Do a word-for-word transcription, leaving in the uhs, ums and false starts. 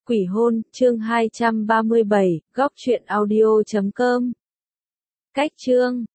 Quỷ hôn, chương hai trăm ba mươi bảy, góc truyện audio chấm com. Cách chương